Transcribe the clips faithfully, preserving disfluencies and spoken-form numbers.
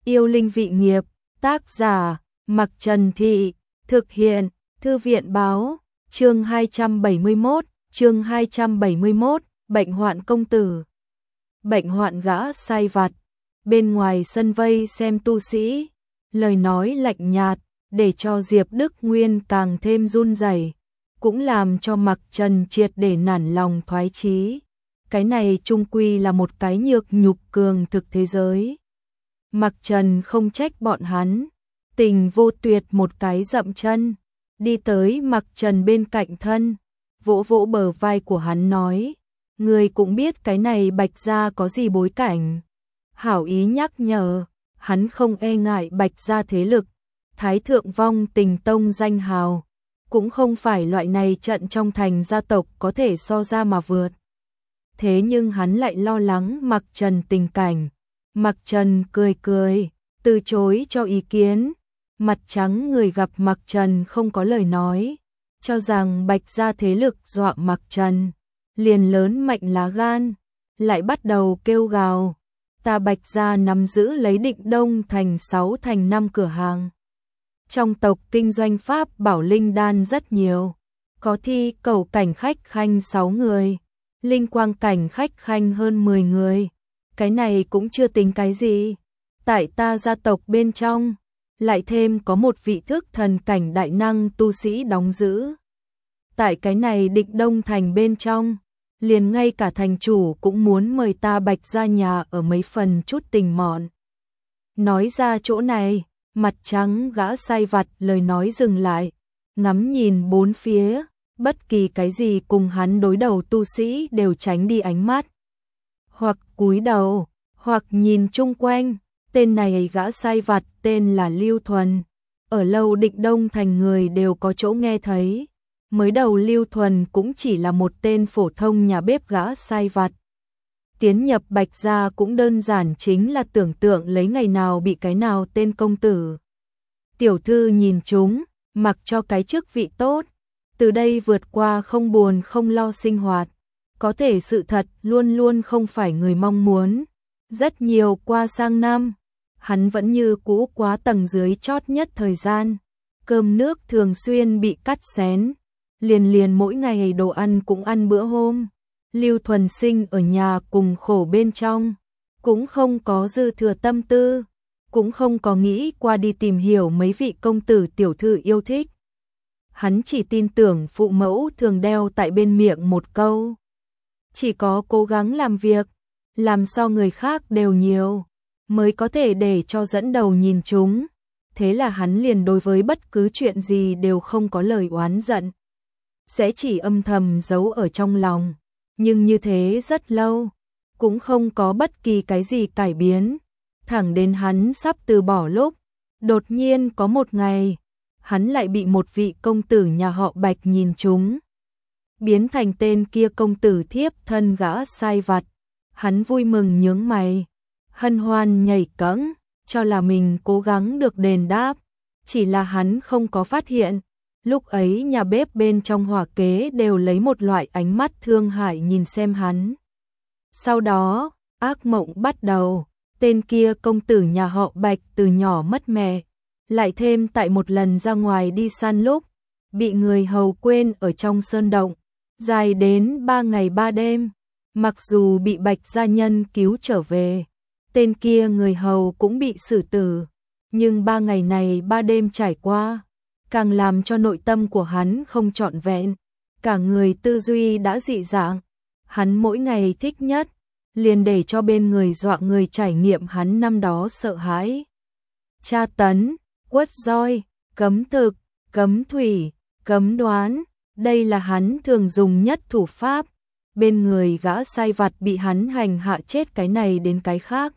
Yêu linh vị nghiệp, tác giả, Mặc Trần Thị, thực hiện, Thư viện báo, chương hai trăm bảy mươi mốt, chương hai trăm bảy mươi mốt, bệnh hoạn công tử. Bệnh hoạn gã sai vặt, bên ngoài sân vây xem tu sĩ, lời nói lạnh nhạt, để cho Diệp Đức Nguyên càng thêm run rẩy, cũng làm cho Mặc Trần triệt để nản lòng thoái chí. Cái này chung quy là một cái nhược nhục cường thực thế giới. Mặc Trần không trách bọn hắn, Tình Vô Tuyệt một cái dậm chân, đi tới Mặc Trần bên cạnh thân, vỗ vỗ bờ vai của hắn nói, người cũng biết cái này Bạch gia có gì bối cảnh. Hảo ý nhắc nhở, hắn không e ngại Bạch gia thế lực, Thái Thượng Vong Tình Tông danh hào, cũng không phải loại này trận trong thành gia tộc có thể so ra mà vượt. Thế nhưng hắn lại lo lắng Mặc Trần tình cảnh. Mặc Trần cười cười, từ chối cho ý kiến. Mặt trắng người gặp Mặc Trần không có lời nói, cho rằng Bạch gia thế lực dọa Mặc Trần, liền lớn mạnh lá gan, lại bắt đầu kêu gào. Ta Bạch gia nắm giữ lấy Định Đông thành sáu thành năm cửa hàng. Trong tộc kinh doanh pháp bảo linh đan rất nhiều, có thi cầu cảnh khách khanh sáu người, linh quang cảnh khách khanh hơn mười người. Cái này cũng chưa tính cái gì. Tại ta gia tộc bên trong, lại thêm có một vị thức thần cảnh đại năng tu sĩ đóng giữ. Tại cái này Định Đông thành bên trong, liền ngay cả thành chủ cũng muốn mời ta Bạch gia nhà ở mấy phần chút tình mọn. Nói ra chỗ này, mặt trắng gã sai vặt lời nói dừng lại, ngắm nhìn bốn phía, bất kỳ cái gì cùng hắn đối đầu tu sĩ đều tránh đi ánh mắt. Hoặc cúi đầu, hoặc nhìn chung quanh, tên này gã sai vặt tên là Lưu Thuần. Ở lâu Định Đông thành người đều có chỗ nghe thấy. Mới đầu Lưu Thuần cũng chỉ là một tên phổ thông nhà bếp gã sai vặt. Tiến nhập Bạch gia cũng đơn giản chính là tưởng tượng lấy ngày nào bị cái nào tên công tử. Tiểu thư nhìn chúng, mặc cho cái chức vị tốt, từ đây vượt qua không buồn không lo sinh hoạt. Có thể sự thật luôn luôn không phải người mong muốn. Rất nhiều qua sang năm, hắn vẫn như cũ quá tầng dưới chót nhất thời gian. Cơm nước thường xuyên bị cắt xén, liền liền mỗi ngày đồ ăn cũng ăn bữa hôm. Lưu Thuần sinh ở nhà cùng khổ bên trong, cũng không có dư thừa tâm tư, cũng không có nghĩ qua đi tìm hiểu mấy vị công tử tiểu thư yêu thích. Hắn chỉ tin tưởng phụ mẫu thường đeo tại bên miệng một câu. Chỉ có cố gắng làm việc, làm so người khác đều nhiều, mới có thể để cho dẫn đầu nhìn chúng. Thế là hắn liền đối với bất cứ chuyện gì đều không có lời oán giận, sẽ chỉ âm thầm giấu ở trong lòng. Nhưng như thế rất lâu, cũng không có bất kỳ cái gì cải biến. Thẳng đến hắn sắp từ bỏ lúc, đột nhiên có một ngày, hắn lại bị một vị công tử nhà họ Bạch nhìn trúng. Biến thành tên kia công tử thiếp thân gã sai vặt. Hắn vui mừng nhướng mày, hân hoan nhảy cẫng, cho là mình cố gắng được đền đáp. Chỉ là hắn không có phát hiện, lúc ấy nhà bếp bên trong hỏa kế đều lấy một loại ánh mắt thương hại nhìn xem hắn. Sau đó, ác mộng bắt đầu, tên kia công tử nhà họ Bạch từ nhỏ mất mẹ, lại thêm tại một lần ra ngoài đi săn lúc, bị người hầu quên ở trong sơn động, dài đến ba ngày ba đêm. Mặc dù bị Bạch gia nhân cứu trở về, tên kia người hầu cũng bị xử tử, nhưng ba ngày này ba đêm trải qua, càng làm cho nội tâm của hắn không trọn vẹn, cả người tư duy đã dị dạng. Hắn mỗi ngày thích nhất, liền để cho bên người dọa người trải nghiệm hắn năm đó sợ hãi. Tra tấn, quất roi, cấm thực, cấm thủy, cấm đoán, đây là hắn thường dùng nhất thủ pháp. Bên người gã sai vặt bị hắn hành hạ chết cái này đến cái khác,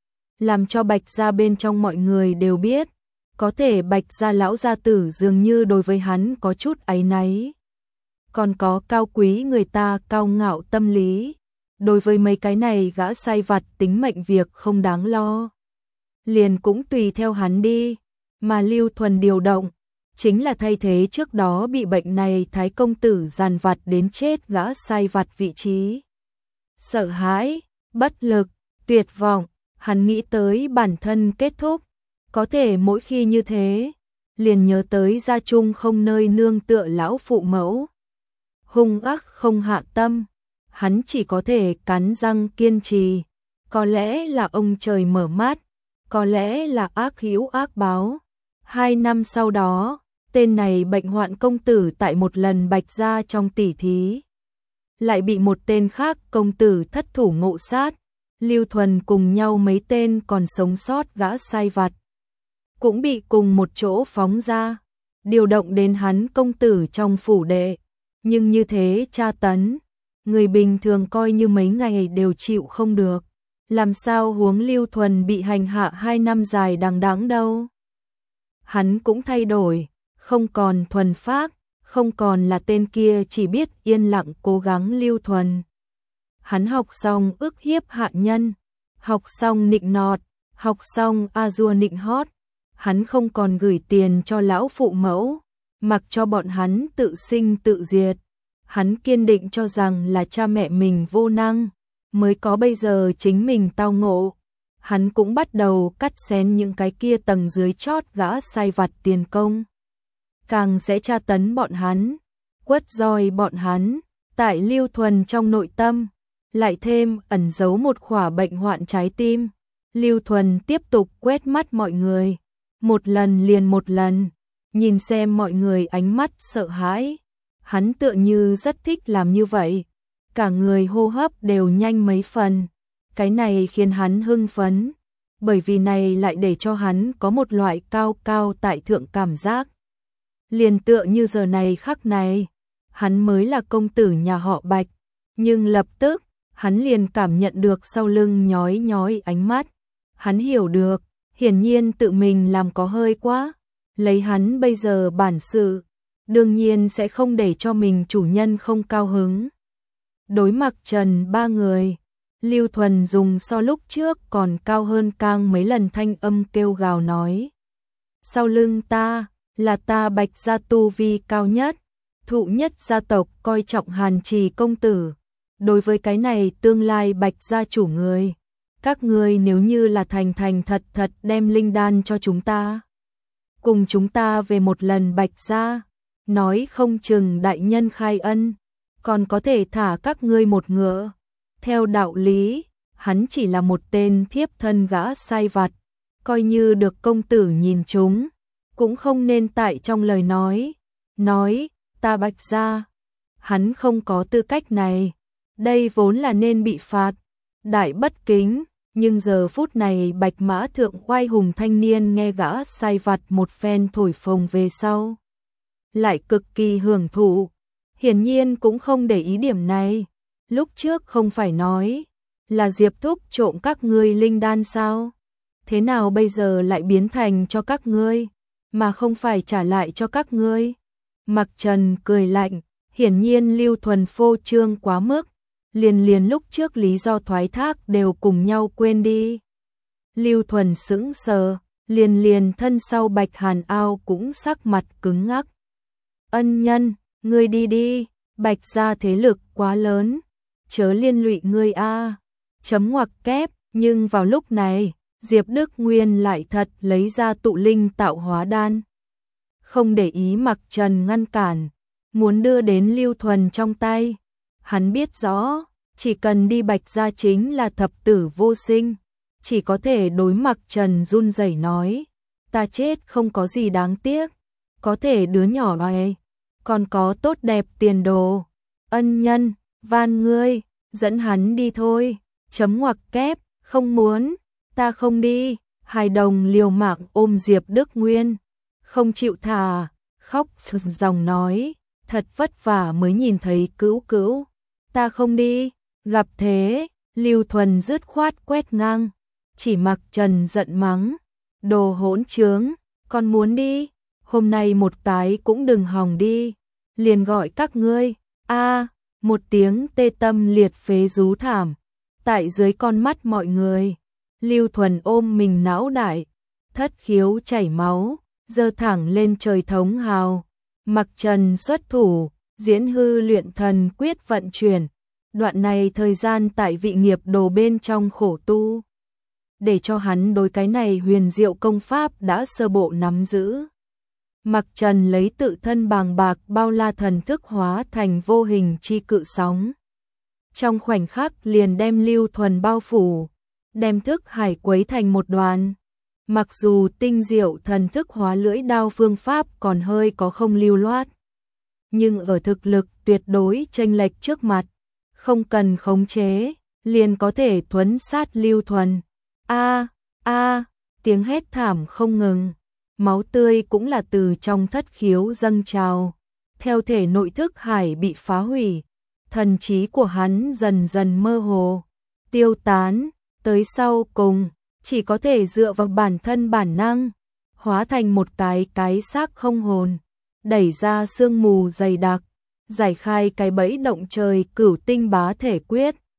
làm cho Bạch gia bên trong mọi người đều biết, có thể Bạch gia lão gia tử dường như đối với hắn có chút áy náy. Còn có cao quý người ta cao ngạo tâm lý, đối với mấy cái này gã sai vặt tính mệnh việc không đáng lo, liền cũng tùy theo hắn đi. Mà Lưu Thuần điều động, chính là thay thế trước đó bị bệnh này thái công tử giàn vặt đến chết gã sai vặt vị trí. Sợ hãi, bất lực, tuyệt vọng, Hắn nghĩ tới bản thân kết thúc, có thể mỗi khi như thế, liền nhớ tới gia chung không nơi nương tựa lão phụ mẫu. Hung ác không hạ tâm, hắn chỉ có thể cắn răng kiên trì, có lẽ là ông trời mở mắt, có lẽ là ác hữu ác báo. Hai năm sau đó, tên này bệnh hoạn công tử tại một lần bạch gia trong tỉ thí, lại bị một tên khác công tử thất thủ ngộ sát. Lưu Thuần cùng nhau mấy tên còn sống sót gã sai vặt, cũng bị cùng một chỗ phóng ra, điều động đến hắn công tử trong phủ đệ. Nhưng như thế tra tấn, người bình thường coi như mấy ngày đều chịu không được, làm sao huống Lưu Thuần bị hành hạ hai năm dài đằng đẵng đâu. Hắn cũng thay đổi, không còn thuần phác, không còn là tên kia chỉ biết yên lặng cố gắng Lưu Thuần. Hắn học xong ức hiếp hạ nhân, học xong nịnh nọt, học xong a dua nịnh hót. Hắn không còn gửi tiền cho lão phụ mẫu, mặc cho bọn hắn tự sinh tự diệt. Hắn kiên định cho rằng là cha mẹ mình vô năng, mới có bây giờ chính mình tao ngộ. Hắn cũng bắt đầu cắt xén những cái kia tầng dưới chót gã sai vặt tiền công. Càng sẽ tra tấn bọn hắn, quất roi bọn hắn. Tại Lưu Thuần trong nội tâm, lại thêm ẩn giấu một khỏa bệnh hoạn trái tim. Lưu Thuần tiếp tục quét mắt mọi người, một lần liền một lần, nhìn xem mọi người ánh mắt sợ hãi. Hắn tựa như rất thích làm như vậy, cả người hô hấp đều nhanh mấy phần. Cái này khiến hắn hưng phấn, bởi vì này lại để cho hắn có một loại cao cao tại thượng cảm giác. Liền tựa như giờ này khắc này, hắn mới là công tử nhà họ Bạch, nhưng lập tức, hắn liền cảm nhận được sau lưng nhói nhói ánh mắt. Hắn hiểu được, hiển nhiên tự mình làm có hơi quá, lấy hắn bây giờ bản sự, đương nhiên sẽ không để cho mình chủ nhân không cao hứng. Đối mặt Trần ba người, Lưu Thuần dùng so lúc trước còn cao hơn cang mấy lần thanh âm kêu gào nói. Sau lưng ta, là ta Bạch gia tu vi cao nhất, thụ nhất gia tộc coi trọng Hàn Trì công tử. Đối với cái này tương lai Bạch gia chủ người, các ngươi nếu như là thành thành thật thật đem linh đan cho chúng ta, cùng chúng ta về một lần Bạch gia, nói không chừng đại nhân khai ân, còn có thể thả các ngươi một ngựa. Theo đạo lý, hắn chỉ là một tên thiếp thân gã sai vặt, coi như được công tử nhìn chúng, cũng không nên tại trong lời nói, nói, ta Bạch gia. Hắn không có tư cách này, đây vốn là nên bị phạt, đại bất kính. Nhưng giờ phút này Bạch Mã Thượng oai hùng thanh niên nghe gã sai vặt một phen thổi phồng về sau, lại cực kỳ hưởng thụ, hiển nhiên cũng không để ý điểm này. Lúc trước không phải nói là Diệp Thúc trộm các ngươi linh đan sao? Thế nào bây giờ lại biến thành cho các ngươi, mà không phải trả lại cho các ngươi? Mặc Trần cười lạnh, hiển nhiên Lưu Thuần phô trương quá mức, liền liền lúc trước lý do thoái thác đều cùng nhau quên đi. Lưu Thuần sững sờ, liền liền thân sau Bạch Hàn Ao cũng sắc mặt cứng ngắc. Ân nhân, ngươi đi đi, Bạch gia thế lực quá lớn, chớ liên lụy ngươi a. Chấm ngoặc kép, nhưng vào lúc này, Diệp Đức Nguyên lại thật lấy ra tụ linh tạo hóa đan. Không để ý Mặc Trần ngăn cản, muốn đưa đến Lưu Thuần trong tay. Hắn biết rõ, chỉ cần đi Bạch gia chính là thập tử vô sinh, chỉ có thể đối Mặc Trần run rẩy nói, ta chết không có gì đáng tiếc, có thể đứa nhỏ này còn có tốt đẹp tiền đồ. Ân nhân, van ngươi, dẫn hắn đi thôi. Chấm ngoặc kép, không muốn, ta không đi. Hai đồng liều mạng ôm Diệp Đức Nguyên, không chịu thả, khóc ròng nói, thật vất vả mới nhìn thấy Cữu Cữu, ta không đi. Gặp thế, Lưu Thuần dứt khoát quét ngang, chỉ Mặc Trần giận mắng, đồ hỗn trướng, còn muốn đi, hôm nay một cái cũng đừng hòng đi, liền gọi các ngươi. A, một tiếng tê tâm liệt phế rú thảm, tại dưới con mắt mọi người, Lưu Thuần ôm mình não đại, thất khiếu chảy máu, giơ thẳng lên trời thống hào. Mặc Trần xuất thủ, diễn hư luyện thần quyết vận chuyển. Đoạn này thời gian tại vị nghiệp đồ bên trong khổ tu, để cho hắn đối cái này huyền diệu công pháp đã sơ bộ nắm giữ. Mặc Trần lấy tự thân bàng bạc bao la thần thức hóa thành vô hình chi cự sóng. Trong khoảnh khắc liền đem Lưu Thuần bao phủ, đem thức hải quấy thành một đoàn. Mặc dù tinh diệu thần thức hóa lưỡi đao phương pháp còn hơi có không lưu loát, nhưng ở thực lực tuyệt đối chênh lệch trước mặt, không cần khống chế, liền có thể thuấn sát Lưu Thuần. A a, tiếng hét thảm không ngừng, máu tươi cũng là từ trong thất khiếu dâng trào, theo thể nội thức hải bị phá hủy, thần trí của hắn dần dần mơ hồ, tiêu tán, tới sau cùng chỉ có thể dựa vào bản thân bản năng, hóa thành một cái cái xác không hồn, đẩy ra sương mù dày đặc, giải khai cái bẫy động trời cửu tinh bá thể quyết,